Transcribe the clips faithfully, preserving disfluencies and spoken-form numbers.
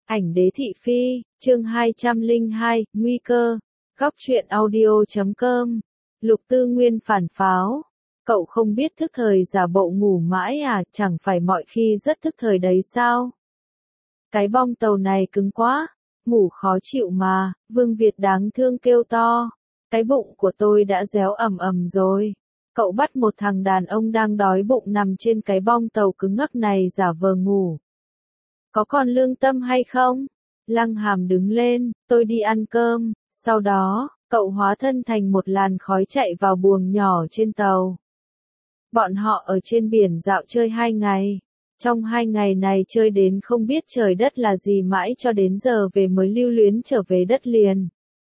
Ảnh đế thị phi, chương hai trăm lẻ hai, nguy cơ. Góc truyện audio chấm com. Lục Tư Nguyên phản pháo. Cậu không biết thức thời giả bộ ngủ mãi à, chẳng phải mọi khi rất thức thời đấy sao? Cái bong tàu này cứng quá, ngủ khó chịu mà, Vương Việt đáng thương kêu to. Cái bụng của tôi đã réo ầm ầm rồi. Cậu bắt một thằng đàn ông đang đói bụng nằm trên cái bong tàu cứng ngắc này giả vờ ngủ. Có còn lương tâm hay không? Lăng Hàm đứng lên, tôi đi ăn cơm, sau đó, cậu hóa thân thành một làn khói chạy vào buồng nhỏ trên tàu. Bọn họ ở trên biển dạo chơi hai ngày. Trong hai ngày này chơi đến không biết trời đất là gì mãi cho đến giờ về mới lưu luyến trở về đất liền.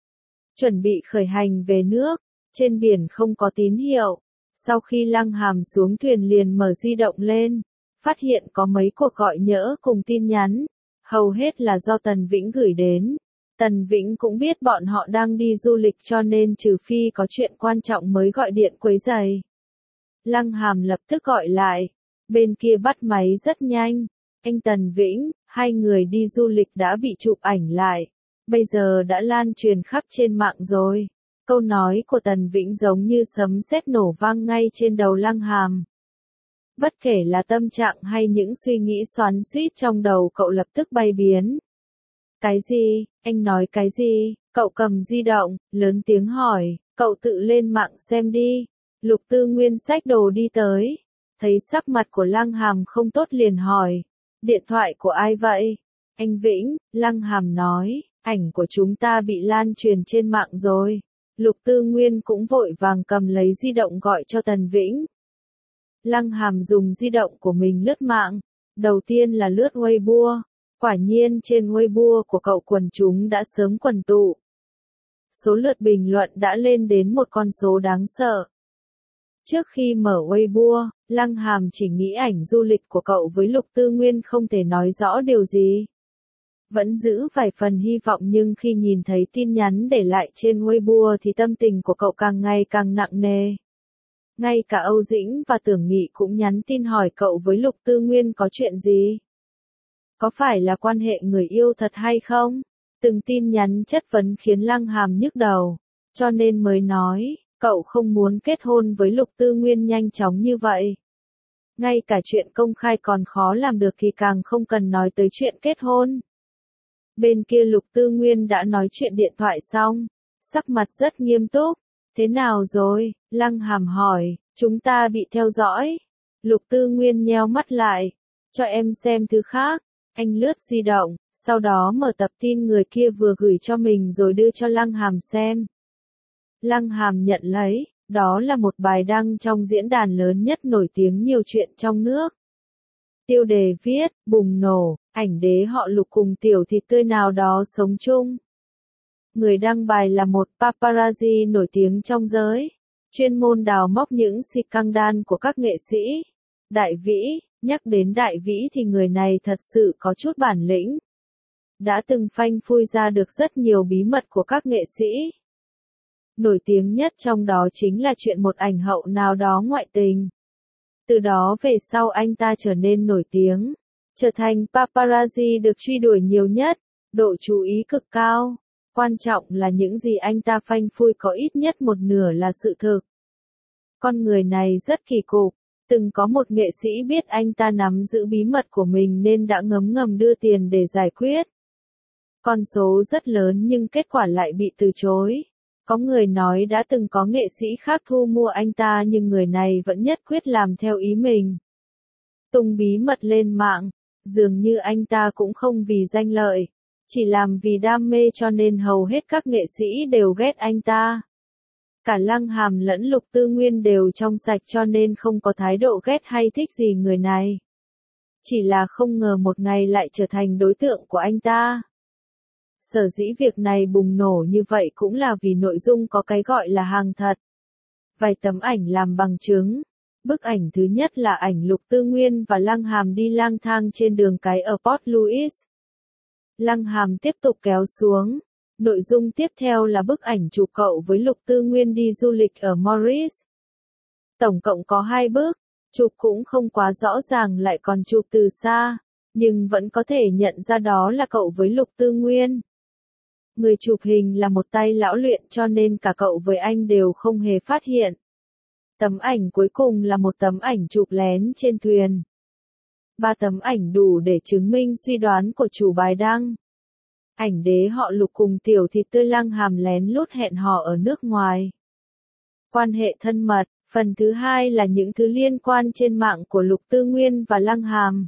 Chuẩn bị khởi hành về nước, trên biển không có tín hiệu. Sau khi Lăng Hàm xuống thuyền liền mở di động lên, phát hiện có mấy cuộc gọi nhỡ cùng tin nhắn, hầu hết là do Tần Vĩnh gửi đến. Tần Vĩnh cũng biết bọn họ đang đi du lịch cho nên trừ phi có chuyện quan trọng mới gọi điện quấy rầy. Lăng Hàm lập tức gọi lại, bên kia bắt máy rất nhanh. Anh Tần Vĩnh, hai người đi du lịch đã bị chụp ảnh lại, bây giờ đã lan truyền khắp trên mạng rồi. Câu nói của Tần Vĩnh giống như sấm sét nổ vang ngay trên đầu Lăng Hàm. Bất kể là tâm trạng hay những suy nghĩ xoắn xuýt trong đầu cậu lập tức bay biến. Cái gì? Anh nói cái gì? Cậu cầm di động, lớn tiếng hỏi, cậu tự lên mạng xem đi. Lục Tư Nguyên xách đồ đi tới, thấy sắc mặt của Lăng Hàm không tốt liền hỏi, điện thoại của ai vậy? Anh Vĩnh, Lăng Hàm nói, ảnh của chúng ta bị lan truyền trên mạng rồi. Lục Tư Nguyên cũng vội vàng cầm lấy di động gọi cho Tần Vĩnh. Lăng Hàm dùng di động của mình lướt mạng, đầu tiên là lướt Weibo, quả nhiên trên Weibo của cậu quần chúng đã sớm quần tụ. Số lượt bình luận đã lên đến một con số đáng sợ. Trước khi mở Weibo, Lăng Hàm chỉ nghĩ ảnh du lịch của cậu với Lục Tư Nguyên không thể nói rõ điều gì. Vẫn giữ vài phần hy vọng nhưng khi nhìn thấy tin nhắn để lại trên Weibo thì tâm tình của cậu càng ngày càng nặng nề. Ngay cả Âu Dĩnh và Tưởng Nghị cũng nhắn tin hỏi cậu với Lục Tư Nguyên có chuyện gì? Có phải là quan hệ người yêu thật hay không? Từng tin nhắn chất vấn khiến Lăng Hàm nhức đầu, cho nên mới nói, cậu không muốn kết hôn với Lục Tư Nguyên nhanh chóng như vậy. Ngay cả chuyện công khai còn khó làm được thì càng không cần nói tới chuyện kết hôn. Bên kia Lục Tư Nguyên đã nói chuyện điện thoại xong, sắc mặt rất nghiêm túc. Thế nào rồi? Lăng Hàm hỏi, chúng ta bị theo dõi. Lục Tư Nguyên nheo mắt lại, cho em xem thứ khác. Anh lướt di động, sau đó mở tập tin người kia vừa gửi cho mình rồi đưa cho Lăng Hàm xem. Lăng Hàm nhận lấy, đó là một bài đăng trong diễn đàn lớn nhất nổi tiếng nhiều chuyện trong nước. Tiêu đề viết, bùng nổ, ảnh đế họ Lục cùng tiểu thịt tươi nào đó sống chung. Người đăng bài là một paparazzi nổi tiếng trong giới, chuyên môn đào móc những scandal của các nghệ sĩ. Đại Vĩ, nhắc đến Đại Vĩ thì người này thật sự có chút bản lĩnh. Đã từng phanh phui ra được rất nhiều bí mật của các nghệ sĩ. Nổi tiếng nhất trong đó chính là chuyện một ảnh hậu nào đó ngoại tình. Từ đó về sau anh ta trở nên nổi tiếng, trở thành paparazzi được truy đuổi nhiều nhất, độ chú ý cực cao. Quan trọng là những gì anh ta phanh phui có ít nhất một nửa là sự thực. Con người này rất kỳ cục, từng có một nghệ sĩ biết anh ta nắm giữ bí mật của mình nên đã ngấm ngầm đưa tiền để giải quyết. Con số rất lớn nhưng kết quả lại bị từ chối. Có người nói đã từng có nghệ sĩ khác thu mua anh ta nhưng người này vẫn nhất quyết làm theo ý mình. Tung bí mật lên mạng, dường như anh ta cũng không vì danh lợi, chỉ làm vì đam mê cho nên hầu hết các nghệ sĩ đều ghét anh ta. Cả Lăng Hàm lẫn Lục Tư Nguyên đều trong sạch cho nên không có thái độ ghét hay thích gì người này. Chỉ là không ngờ một ngày lại trở thành đối tượng của anh ta. Sở dĩ việc này bùng nổ như vậy cũng là vì nội dung có cái gọi là hàng thật. Vài tấm ảnh làm bằng chứng. Bức ảnh thứ nhất là ảnh Lục Tư Nguyên và Lăng Hàm đi lang thang trên đường cái ở Port Louis. Lăng Hàm tiếp tục kéo xuống. Nội dung tiếp theo là bức ảnh chụp cậu với Lục Tư Nguyên đi du lịch ở Maurice. Tổng cộng có hai bức, chụp cũng không quá rõ ràng lại còn chụp từ xa. nhưng vẫn có thể nhận ra đó là cậu với Lục Tư Nguyên. Người chụp hình là một tay lão luyện cho nên cả cậu với anh đều không hề phát hiện. Tấm ảnh cuối cùng là một tấm ảnh chụp lén trên thuyền. Ba tấm ảnh đủ để chứng minh suy đoán của chủ bài đăng. Ảnh đế họ Lục cùng tiểu thịt tươi Lăng Hàm lén lút hẹn hò ở nước ngoài. Quan hệ thân mật. Phần thứ hai là những thứ liên quan trên mạng của Lục Tư Nguyên và Lăng Hàm.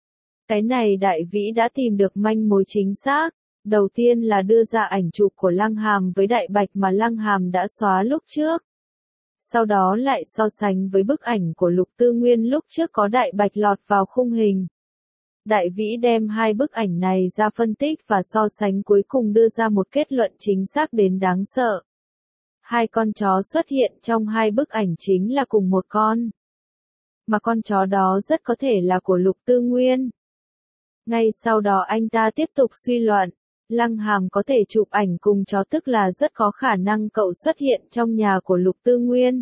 Cái này Đại Vĩ đã tìm được manh mối chính xác. Đầu tiên là đưa ra ảnh chụp của Lăng Hàm với Đại Bạch mà Lăng Hàm đã xóa lúc trước. Sau đó lại so sánh với bức ảnh của Lục Tư Nguyên lúc trước có Đại Bạch lọt vào khung hình. Đại Vĩ đem hai bức ảnh này ra phân tích và so sánh cuối cùng đưa ra một kết luận chính xác đến đáng sợ. Hai con chó xuất hiện trong hai bức ảnh chính là cùng một con. Mà con chó đó rất có thể là của Lục Tư Nguyên. Ngay sau đó anh ta tiếp tục suy luận, Lăng Hàm có thể chụp ảnh cùng chó tức là rất có khả năng cậu xuất hiện trong nhà của Lục Tư Nguyên.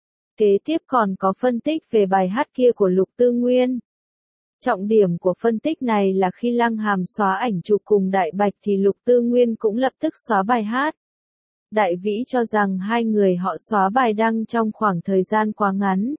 Kế tiếp còn có phân tích về bài hát kia của Lục Tư Nguyên. Trọng điểm của phân tích này là khi Lăng Hàm xóa ảnh chụp cùng Đại Bạch thì Lục Tư Nguyên cũng lập tức xóa bài hát. Đại Vĩ cho rằng hai người họ xóa bài đăng trong khoảng thời gian quá ngắn.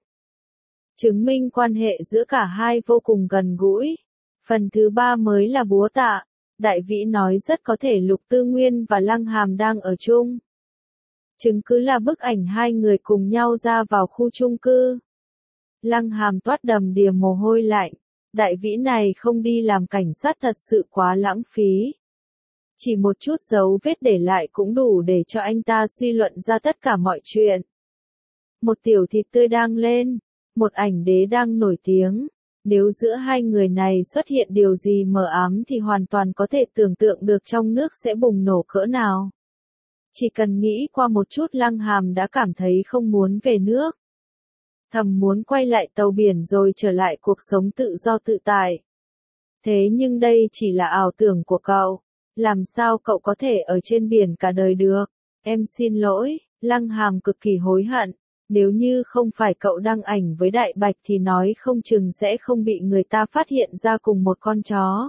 Chứng minh quan hệ giữa cả hai vô cùng gần gũi. Phần thứ ba mới là búa tạ. Đại Vĩ nói rất có thể Lục Tư Nguyên và Lăng Hàm đang ở chung. Chứng cứ là bức ảnh hai người cùng nhau ra vào khu chung cư. Lăng Hàm toát đầm đìa mồ hôi lạnh. Đại Vĩ này không đi làm cảnh sát thật sự quá lãng phí. Chỉ một chút dấu vết để lại cũng đủ để cho anh ta suy luận ra tất cả mọi chuyện. Một tiểu thịt tươi đang lên, một ảnh đế đang nổi tiếng. Nếu giữa hai người này xuất hiện điều gì mờ ám thì hoàn toàn có thể tưởng tượng được trong nước sẽ bùng nổ cỡ nào. Chỉ cần nghĩ qua một chút Lăng Hàm đã cảm thấy không muốn về nước. Thầm muốn quay lại tàu biển rồi trở lại cuộc sống tự do tự tại. Thế nhưng đây chỉ là ảo tưởng của cậu. Làm sao cậu có thể ở trên biển cả đời được? Em xin lỗi, Lăng Hàm cực kỳ hối hận. Nếu như không phải cậu đăng ảnh với Đại Bạch thì nói không chừng sẽ không bị người ta phát hiện ra cùng một con chó.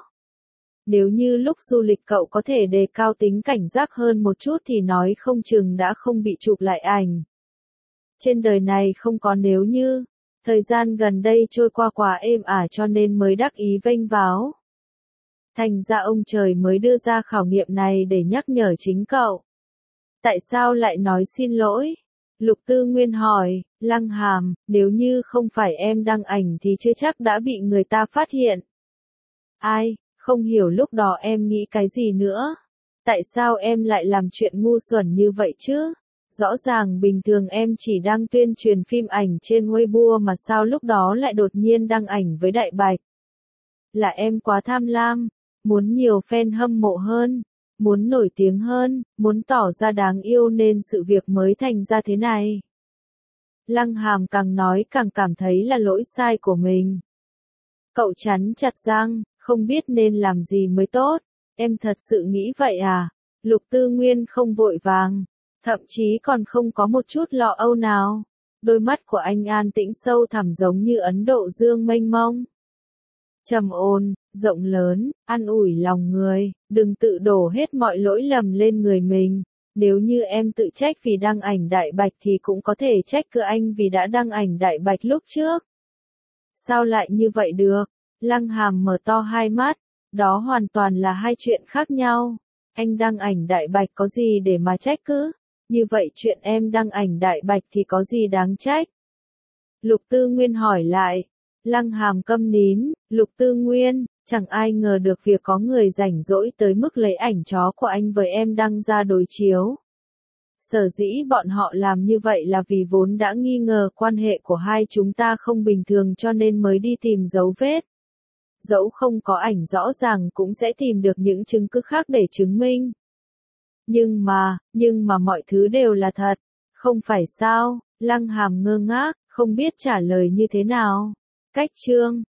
Nếu như lúc du lịch cậu có thể đề cao tính cảnh giác hơn một chút thì nói không chừng đã không bị chụp lại ảnh. Trên đời này không có nếu như. Thời gian gần đây trôi qua quá êm ả cho nên mới đắc ý vênh váo. Thành ra ông trời mới đưa ra khảo nghiệm này để nhắc nhở chính cậu. Tại sao lại nói xin lỗi? Lục Tư Nguyên hỏi, Lăng Hàm, nếu như không phải em đăng ảnh thì chưa chắc đã bị người ta phát hiện. Ai, không hiểu lúc đó em nghĩ cái gì nữa? Tại sao em lại làm chuyện ngu xuẩn như vậy chứ? Rõ ràng bình thường em chỉ đang tuyên truyền phim ảnh trên Weibo mà sao lúc đó lại đột nhiên đăng ảnh với Đại Bạch? Là em quá tham lam, muốn nhiều fan hâm mộ hơn. Muốn nổi tiếng hơn, muốn tỏ ra đáng yêu nên sự việc mới thành ra thế này. Lăng Hàm càng nói càng cảm thấy là lỗi sai của mình. Cậu chắn chặt răng, không biết nên làm gì mới tốt. Em thật sự nghĩ vậy à? Lục Tư Nguyên không vội vàng, thậm chí còn không có một chút lo âu nào. Đôi mắt của anh an tĩnh sâu thẳm giống như Ấn Độ Dương mênh mông. Trầm ổn, rộng lớn, an ủi lòng người, đừng tự đổ hết mọi lỗi lầm lên người mình. Nếu như em tự trách vì đăng ảnh Đại Bạch thì cũng có thể trách cứ anh vì đã đăng ảnh Đại Bạch lúc trước. Sao lại như vậy được? Lăng Hàm mở to hai mắt, đó hoàn toàn là hai chuyện khác nhau. Anh đăng ảnh Đại Bạch có gì để mà trách cứ? Như vậy chuyện em đăng ảnh Đại Bạch thì có gì đáng trách? Lục Tư Nguyên hỏi lại. Lăng Hàm câm nín, Lục Tư Nguyên, chẳng ai ngờ được việc có người rảnh rỗi tới mức lấy ảnh chó của anh với em đăng ra đối chiếu. Sở dĩ bọn họ làm như vậy là vì vốn đã nghi ngờ quan hệ của hai chúng ta không bình thường cho nên mới đi tìm dấu vết. Dẫu không có ảnh rõ ràng cũng sẽ tìm được những chứng cứ khác để chứng minh. Nhưng mà, nhưng mà mọi thứ đều là thật, không phải sao? Lăng Hàm ngơ ngác, không biết trả lời như thế nào. Cách chương